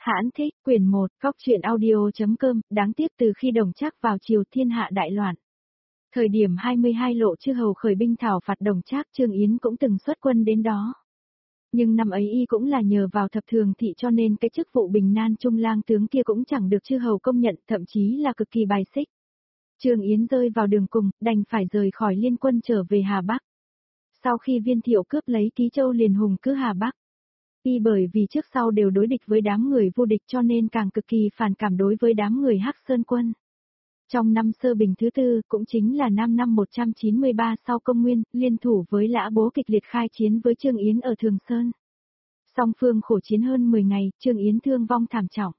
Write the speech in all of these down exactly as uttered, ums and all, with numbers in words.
Hãn thích, quyển một, góc truyện audio.com, đáng tiếc từ khi Đồng Trác vào triều thiên hạ đại loạn. Thời điểm hai mươi hai lộ chư hầu khởi binh thảo phạt Đồng Trác, Trương Yến cũng từng xuất quân đến đó. Nhưng năm ấy y cũng là nhờ vào thập thường thị cho nên cái chức vụ bình nan trung lang tướng kia cũng chẳng được chư hầu công nhận, thậm chí là cực kỳ bài xích. Trương Yến rơi vào đường cùng, đành phải rời khỏi liên quân trở về Hà Bắc. Sau khi Viên Thiệu cướp lấy Ký Châu liền hùng cứ Hà Bắc. Y bởi vì trước sau đều đối địch với đám người vô địch cho nên càng cực kỳ phản cảm đối với đám người Hắc Sơn quân. Trong năm Sơ Bình thứ tư, cũng chính là năm năm một trăm chín mươi ba sau công nguyên, liên thủ với Lã Bố kịch liệt khai chiến với Trương Yến ở Thường Sơn. Song phương khổ chiến hơn mười ngày, Trương Yến thương vong thảm trọng.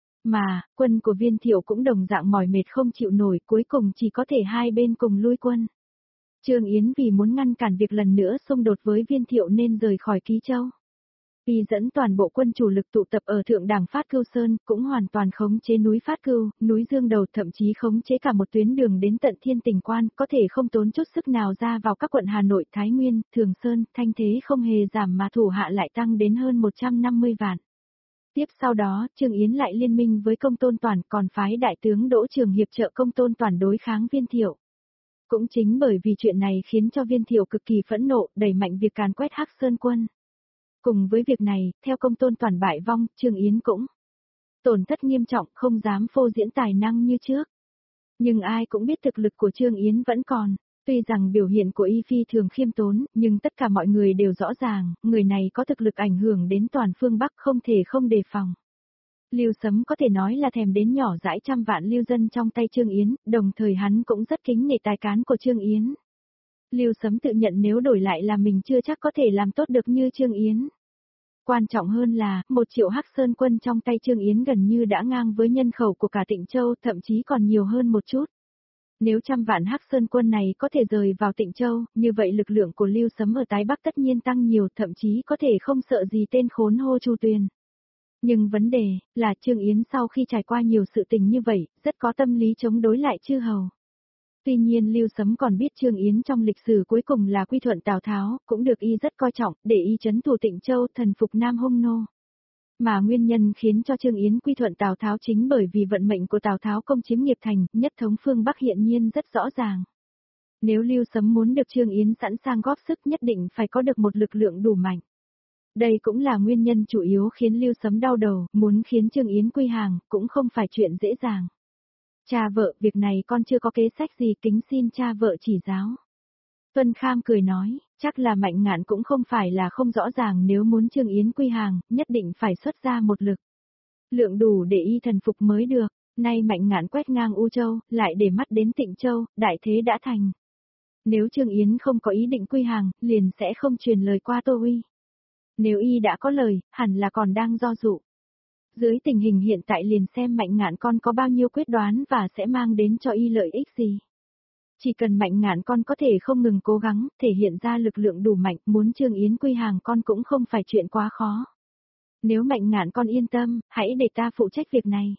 Mà, quân của Viên Thiệu cũng đồng dạng mỏi mệt không chịu nổi, cuối cùng chỉ có thể hai bên cùng lui quân. Trương Yến vì muốn ngăn cản việc lần nữa xung đột với Viên Thiệu nên rời khỏi Ký Châu. Y dẫn toàn bộ quân chủ lực tụ tập ở thượng đẳng Phát Cưu Sơn, cũng hoàn toàn khống chế núi Phát Cưu, núi Dương Đầu, thậm chí khống chế cả một tuyến đường đến tận Thiên Tình Quan, có thể không tốn chút sức nào ra vào các quận Hà Nội, Thái Nguyên, Thường Sơn, Thanh Thế không hề giảm mà thủ hạ lại tăng đến hơn một trăm năm mươi vạn. Tiếp sau đó, Trương Yến lại liên minh với Công Tôn Toản, còn phái đại tướng Đỗ Trường hiệp trợ Công Tôn Toản đối kháng Viên Thiệu. Cũng chính bởi vì chuyện này khiến cho Viên Thiệu cực kỳ phẫn nộ, đẩy mạnh việc càn quét Hắc Sơn quân. Cùng với việc này, theo Công Tôn Toản bại vong, Trương Yến cũng tổn thất nghiêm trọng, không dám phô diễn tài năng như trước. Nhưng ai cũng biết thực lực của Trương Yến vẫn còn, tuy rằng biểu hiện của y phi thường khiêm tốn, nhưng tất cả mọi người đều rõ ràng, người này có thực lực ảnh hưởng đến toàn phương Bắc không thể không đề phòng. Lưu Sấm có thể nói là thèm đến nhỏ dãi trăm vạn lưu dân trong tay Trương Yến, đồng thời hắn cũng rất kính nể tài cán của Trương Yến. Lưu Sấm tự nhận nếu đổi lại là mình chưa chắc có thể làm tốt được như Trương Yến. Quan trọng hơn là, một triệu Hắc Sơn quân trong tay Trương Yến gần như đã ngang với nhân khẩu của cả Tịnh Châu, thậm chí còn nhiều hơn một chút. Nếu trăm vạn Hắc Sơn quân này có thể rời vào Tịnh Châu, như vậy lực lượng của Lưu Sấm ở Tái Bắc tất nhiên tăng nhiều, thậm chí có thể không sợ gì tên khốn Hô Chu Tuyền. Nhưng vấn đề là Trương Yến sau khi trải qua nhiều sự tình như vậy, rất có tâm lý chống đối lại chư hầu. Tuy nhiên Lưu Sấm còn biết Trương Yến trong lịch sử cuối cùng là quy thuận Tào Tháo, cũng được y rất coi trọng, để y trấn thủ Tịnh Châu, thần phục Nam Hung Nô. Mà nguyên nhân khiến cho Trương Yến quy thuận Tào Tháo chính bởi vì vận mệnh của Tào Tháo công chiếm nghiệp thành, nhất thống phương Bắc hiện nhiên rất rõ ràng. Nếu Lưu Sấm muốn được Trương Yến sẵn sàng góp sức nhất định phải có được một lực lượng đủ mạnh. Đây cũng là nguyên nhân chủ yếu khiến Lưu Sấm đau đầu, muốn khiến Trương Yến quy hàng, cũng không phải chuyện dễ dàng. Cha vợ, việc này con chưa có kế sách gì, kính xin cha vợ chỉ giáo. Tuân Kham cười nói, chắc là Mạnh Ngạn cũng không phải là không rõ ràng, nếu muốn Trương Yến quy hàng, nhất định phải xuất ra một lực lượng đủ để y thần phục mới được. Nay Mạnh Ngạn quét ngang U Châu, lại để mắt đến Tịnh Châu, đại thế đã thành. Nếu Trương Yến không có ý định quy hàng, liền sẽ không truyền lời qua Tô Uy. Nếu y đã có lời, hẳn là còn đang do dự. Dưới tình hình hiện tại liền xem Mạnh Ngạn con có bao nhiêu quyết đoán và sẽ mang đến cho y lợi ích gì. Chỉ cần Mạnh Ngạn con có thể không ngừng cố gắng, thể hiện ra lực lượng đủ mạnh, muốn Trương Yến quy hàng con cũng không phải chuyện quá khó. Nếu Mạnh Ngạn con yên tâm, hãy để ta phụ trách việc này.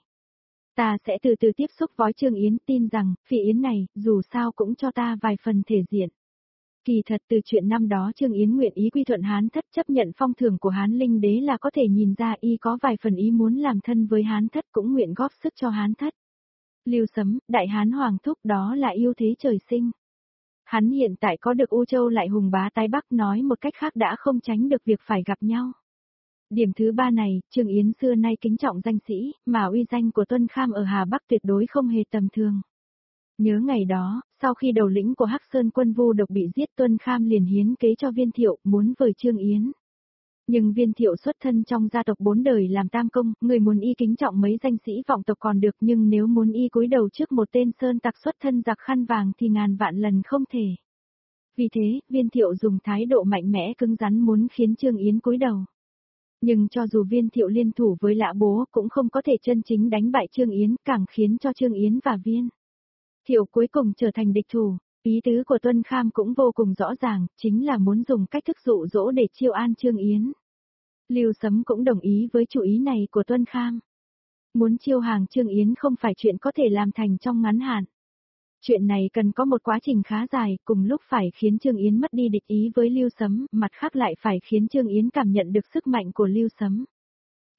Ta sẽ từ từ tiếp xúc với Trương Yến, tin rằng, Phi Yến này, dù sao cũng cho ta vài phần thể diện. Kỳ thật từ chuyện năm đó Trương Yến nguyện ý quy thuận Hán Thất, chấp nhận phong thưởng của Hán Linh Đế là có thể nhìn ra y có vài phần ý muốn làm thân với Hán Thất, cũng nguyện góp sức cho Hán Thất. Lưu Sấm, Đại Hán Hoàng thúc, đó là ưu thế trời sinh. Hắn hiện tại có được U Châu lại hùng bá Tái Bắc, nói một cách khác đã không tránh được việc phải gặp nhau. Điểm thứ ba này, Trương Yến xưa nay kính trọng danh sĩ, mà uy danh của Tuân Kham ở Hà Bắc tuyệt đối không hề tầm thường. Nhớ ngày đó, sau khi đầu lĩnh của Hắc Sơn quân Vu Độc bị giết, Tuân Kham liền hiến kế cho Viên Thiệu, muốn vời Trương Yến. Nhưng Viên Thiệu xuất thân trong gia tộc bốn đời làm tam công, người muốn y kính trọng mấy danh sĩ vọng tộc còn được, nhưng nếu muốn y cúi đầu trước một tên sơn tặc xuất thân giặc khăn vàng thì ngàn vạn lần không thể. Vì thế, Viên Thiệu dùng thái độ mạnh mẽ cứng rắn muốn khiến Trương Yến cúi đầu. Nhưng cho dù Viên Thiệu liên thủ với Lã Bố cũng không có thể chân chính đánh bại Trương Yến, càng khiến cho Trương Yến và Viên Thiệu cuối cùng trở thành địch thủ. Ý tứ của Tuân Kham cũng vô cùng rõ ràng, chính là muốn dùng cách thức dụ dỗ để chiêu an Trương Yến. Lưu Sấm cũng đồng ý với chủ ý này của Tuân Kham. Muốn chiêu hàng Trương Yến không phải chuyện có thể làm thành trong ngắn hạn. Chuyện này cần có một quá trình khá dài, cùng lúc phải khiến Trương Yến mất đi địch ý với Lưu Sấm, mặt khác lại phải khiến Trương Yến cảm nhận được sức mạnh của Lưu Sấm.